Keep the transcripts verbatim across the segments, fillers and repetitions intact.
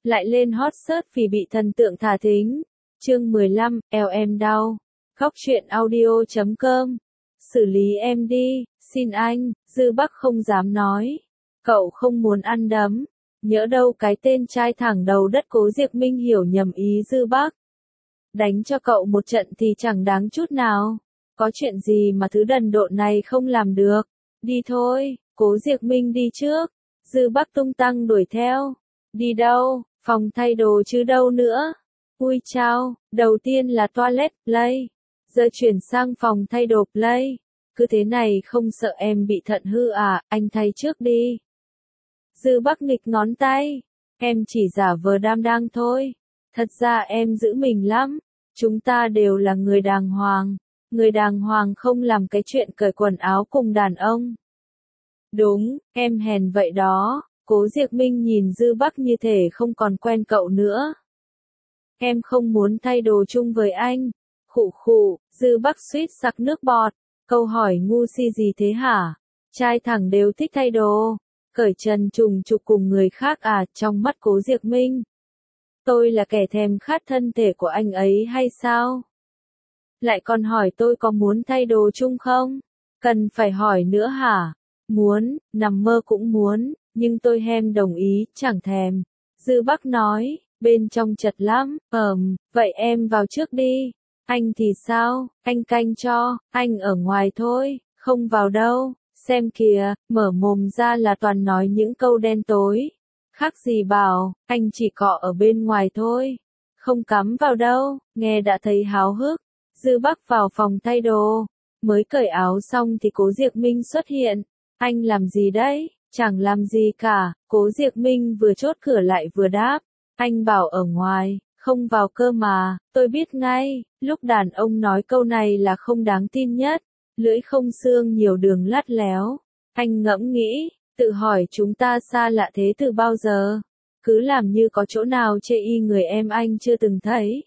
lại lên hot search vì bị thần tượng thả thính. Chương mười lăm, eo em đau. Khóc chuyện audio chấm com. Xử lý em đi, xin anh, Dư Bắc không dám nói. Cậu không muốn ăn đấm. Nhỡ đâu cái tên trai thẳng đầu đất Cố Diệc Minh hiểu nhầm ý Dư Bắc. Đánh cho cậu một trận thì chẳng đáng chút nào. Có chuyện gì mà thứ đần độn này không làm được. Đi thôi, Cố Diệc Minh đi trước. Dư Bắc tung tăng đuổi theo. Đi đâu, phòng thay đồ chứ đâu nữa. Ui chao, đầu tiên là toilet play. Giờ chuyển sang phòng thay đồ play. Cứ thế này không sợ em bị thận hư à, anh thay trước đi. Dư Bắc nghịch ngón tay. Em chỉ giả vờ đam đang thôi. Thật ra em giữ mình lắm. Chúng ta đều là người đàng hoàng. Người đàng hoàng không làm cái chuyện cởi quần áo cùng đàn ông. Đúng, em hèn vậy đó. Cố Diệc Minh nhìn Dư Bắc như thể không còn quen cậu nữa. Em không muốn thay đồ chung với anh. Khụ khụ, Dư Bắc suýt sặc nước bọt. Câu hỏi ngu si gì thế hả? Trai thẳng đều thích thay đồ. Cởi trần trùng trục cùng người khác à, trong mắt Cố Diệc Minh. Tôi là kẻ thèm khát thân thể của anh ấy hay sao? Lại còn hỏi tôi có muốn thay đồ chung không? Cần phải hỏi nữa hả? Muốn, nằm mơ cũng muốn, nhưng tôi hem đồng ý, chẳng thèm. Dư Bắc nói, bên trong chật lắm, ờm, vậy em vào trước đi. Anh thì sao, anh canh cho, anh ở ngoài thôi, không vào đâu. Xem kìa, mở mồm ra là toàn nói những câu đen tối. Khác gì bảo, anh chỉ cọ ở bên ngoài thôi. Không cắm vào đâu, nghe đã thấy háo hức. Dư Bắc vào phòng thay đồ. Mới cởi áo xong thì Cố Diệc Minh xuất hiện. Anh làm gì đấy? Chẳng làm gì cả. Cố Diệc Minh vừa chốt cửa lại vừa đáp. Anh bảo ở ngoài, không vào cơ mà. Tôi biết ngay, lúc đàn ông nói câu này là không đáng tin nhất. Lưỡi không xương nhiều đường lắt léo. Anh ngẫm nghĩ, tự hỏi chúng ta xa lạ thế từ bao giờ? Cứ làm như có chỗ nào chê y người em anh chưa từng thấy.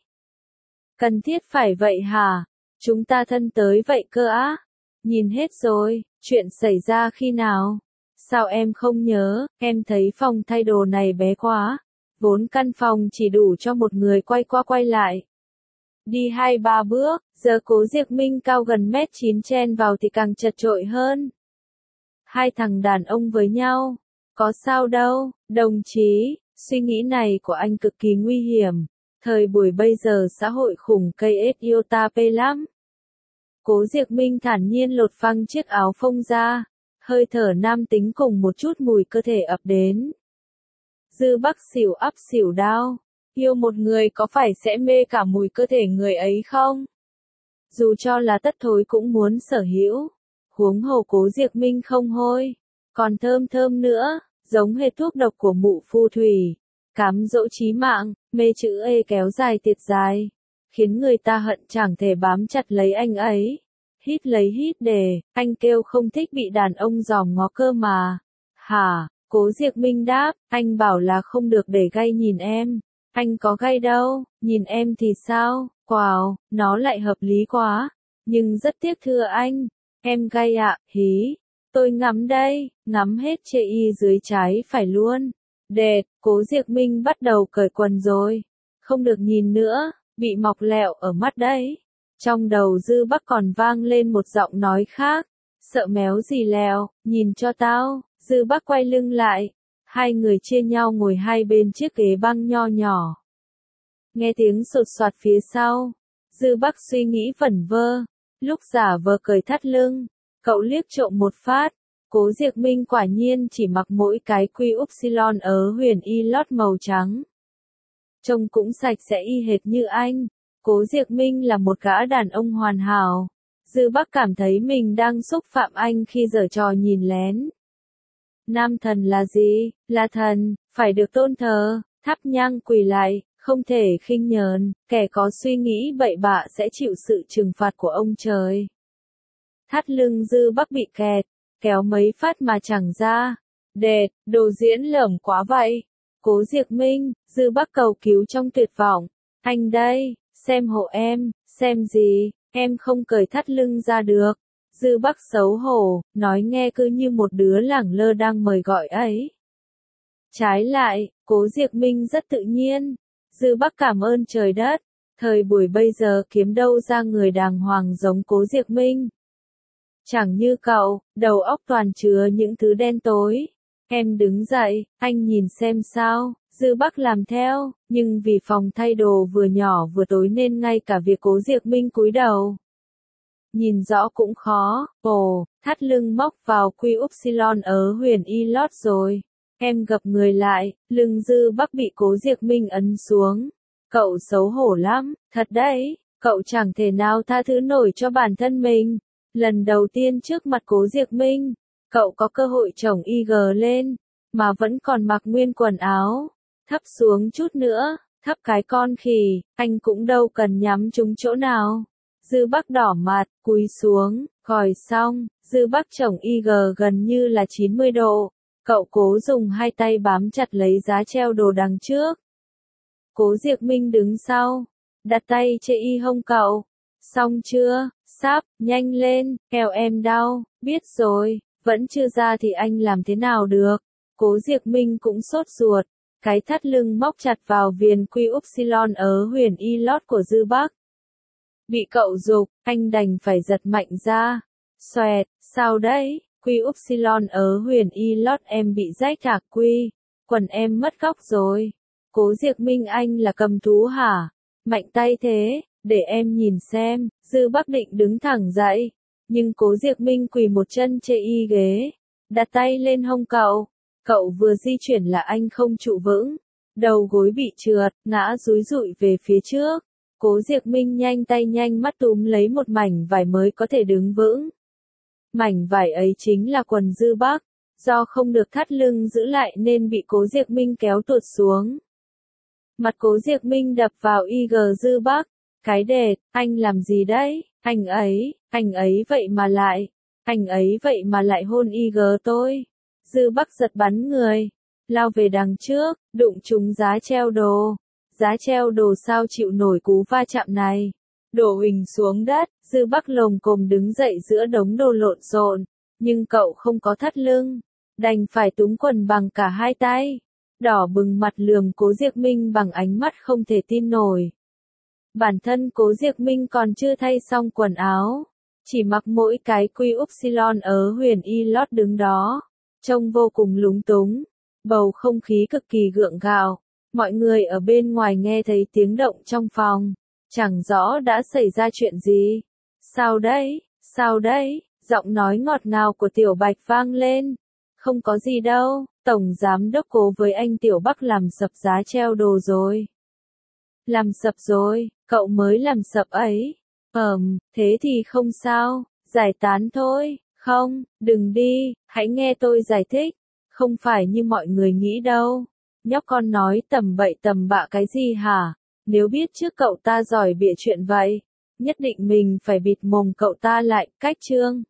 Cần thiết phải vậy hả? Chúng ta thân tới vậy cơ á? Nhìn hết rồi, chuyện xảy ra khi nào? Sao em không nhớ, em thấy phòng thay đồ này bé quá. Vốn căn phòng chỉ đủ cho một người quay qua quay lại. Đi hai ba bước, giờ Cố Diệc Minh cao gần mét chín chen vào thì càng chật chội hơn. Hai thằng đàn ông với nhau, có sao đâu, đồng chí, suy nghĩ này của anh cực kỳ nguy hiểm. Thời buổi bây giờ xã hội khủng cây ết yêu ta pê lắm. Cố Diệc Minh thản nhiên lột phăng chiếc áo phông ra, hơi thở nam tính cùng một chút mùi cơ thể ập đến. Dư Bắc xỉu ắp xỉu đao. Yêu một người có phải sẽ mê cả mùi cơ thể người ấy không? Dù cho là tất thối cũng muốn sở hữu. Huống hồ Cố Diệc Minh không hôi, còn thơm thơm nữa, giống hệt thuốc độc của mụ phù thủy. Cám dỗ chí mạng, mê chữ ê kéo dài tiệt dài, khiến người ta hận chẳng thể bám chặt lấy anh ấy. Hít lấy hít để, anh kêu không thích bị đàn ông giòm ngó cơ mà. Hả? Cố Diệc Minh đáp, anh bảo là không được để gay nhìn em. Anh có gay đâu, nhìn em thì sao? Wow, nó lại hợp lý quá. Nhưng rất tiếc thưa anh, em gay ạ, hí. Tôi ngắm đây, ngắm hết chê y dưới trái phải luôn. Đệt, Cố Diệc Minh bắt đầu cởi quần rồi. Không được nhìn nữa, bị mọc lẹo ở mắt đấy. Trong đầu Dư Bắc còn vang lên một giọng nói khác. Sợ méo gì lèo, nhìn cho tao. Dư Bắc quay lưng lại. Hai người chia nhau ngồi hai bên chiếc ghế băng nho nhỏ. Nghe tiếng sột soạt phía sau. Dư Bắc suy nghĩ vẩn vơ. Lúc giả vờ cởi thắt lưng, cậu liếc trộm một phát. Cố Diệc Minh quả nhiên chỉ mặc mỗi cái quy upsilon ớ huyền y lót màu trắng. Trông cũng sạch sẽ y hệt như anh. Cố Diệc Minh là một gã đàn ông hoàn hảo. Dư Bắc cảm thấy mình đang xúc phạm anh khi giở trò nhìn lén. Nam thần là gì? Là thần, phải được tôn thờ, thắp nhang quỳ lại, không thể khinh nhờn, kẻ có suy nghĩ bậy bạ sẽ chịu sự trừng phạt của ông trời. Thắt lưng Dư Bắc bị kẹt, kéo mấy phát mà chẳng ra. Đệt, đồ diễn lởm quá vậy. Cố Diệc Minh, Dư Bắc cầu cứu trong tuyệt vọng. Anh đây, xem hộ em, xem gì, em không cởi thắt lưng ra được. Dư Bắc xấu hổ, nói nghe cứ như một đứa lẳng lơ đang mời gọi ấy. Trái lại, Cố Diệc Minh rất tự nhiên. Dư Bắc cảm ơn trời đất. Thời buổi bây giờ kiếm đâu ra người đàng hoàng giống Cố Diệc Minh. Chẳng như cậu, đầu óc toàn chứa những thứ đen tối. Em đứng dậy, anh nhìn xem sao. Dư Bắc làm theo, nhưng vì phòng thay đồ vừa nhỏ vừa tối nên ngay cả việc Cố Diệc Minh cúi đầu nhìn rõ cũng khó. Ồ, thắt lưng móc vào quy upsilon ở huyền y lót rồi. Em gập người lại, lưng Dư Bắc bị Cố Diệc Minh ấn xuống. Cậu xấu hổ lắm, thật đấy, cậu chẳng thể nào tha thứ nổi cho bản thân mình. Lần đầu tiên trước mặt Cố Diệc Minh, cậu có cơ hội chổng i giê lên, mà vẫn còn mặc nguyên quần áo. Thấp xuống chút nữa, thấp cái con khỉ, anh cũng đâu cần nhắm trúng chỗ nào. Dư Bắc đỏ mặt, cúi xuống, còi xong, Dư Bắc chổng i giê gần như là chín mươi độ. Cậu cố dùng hai tay bám chặt lấy giá treo đồ đằng trước. Cố Diệc Minh đứng sau, đặt tay trên y hông cậu. Xong chưa? Sắp, nhanh lên, eo em đau, biết rồi, vẫn chưa ra thì anh làm thế nào được. Cố Diệc Minh cũng sốt ruột, cái thắt lưng móc chặt vào viền quy upsilon ở huyền y lót của Dư Bắc. Bị cậu giục, anh đành phải giật mạnh ra. Xoẹt, sao đấy? Quy upsilon ở huyền y lót em bị rách à? Quy, quần em mất góc rồi. Cố Diệc Minh anh là cầm thú hả? Mạnh tay thế, để em nhìn xem. Dư Bắc định đứng thẳng dậy, nhưng Cố Diệc Minh quỳ một chân trên y ghế, đặt tay lên hông cậu. Cậu vừa di chuyển là anh không trụ vững, đầu gối bị trượt, ngã dúi dụi về phía trước. Cố Diệc Minh nhanh tay nhanh mắt túm lấy một mảnh vải mới có thể đứng vững. Mảnh vải ấy chính là quần Dư Bắc, do không được thắt lưng giữ lại nên bị Cố Diệc Minh kéo tuột xuống. Mặt Cố Diệc Minh đập vào i giê Dư Bắc, cái đệt, anh làm gì đấy, anh ấy, anh ấy vậy mà lại, anh ấy vậy mà lại hôn i giê tôi. Dư Bắc giật bắn người, lao về đằng trước, đụng trúng giá treo đồ. Giá treo đồ sao chịu nổi cú va chạm này. Đổ huỳnh xuống đất, Dư Bắc lồm cồm đứng dậy giữa đống đồ lộn xộn, nhưng cậu không có thắt lưng, đành phải túm quần bằng cả hai tay. Đỏ bừng mặt lườm Cố Diệc Minh bằng ánh mắt không thể tin nổi. Bản thân Cố Diệc Minh còn chưa thay xong quần áo, chỉ mặc mỗi cái quy upsilon ở huyền y lót đứng đó, trông vô cùng lúng túng. Bầu không khí cực kỳ gượng gạo. Mọi người ở bên ngoài nghe thấy tiếng động trong phòng, chẳng rõ đã xảy ra chuyện gì. Sao đấy, sao đấy, giọng nói ngọt ngào của Tiểu Bạch vang lên. Không có gì đâu, Tổng Giám Đốc Cố với anh Tiểu Bắc làm sập giá treo đồ rồi. Làm sập rồi, cậu mới làm sập ấy. Ờm, thế thì không sao, giải tán thôi. Không, đừng đi, hãy nghe tôi giải thích. Không phải như mọi người nghĩ đâu. Nhóc con nói tầm bậy tầm bạ cái gì hả? Nếu biết trước cậu ta giỏi bịa chuyện vậy, nhất định mình phải bịt mồm cậu ta lại. Cách chương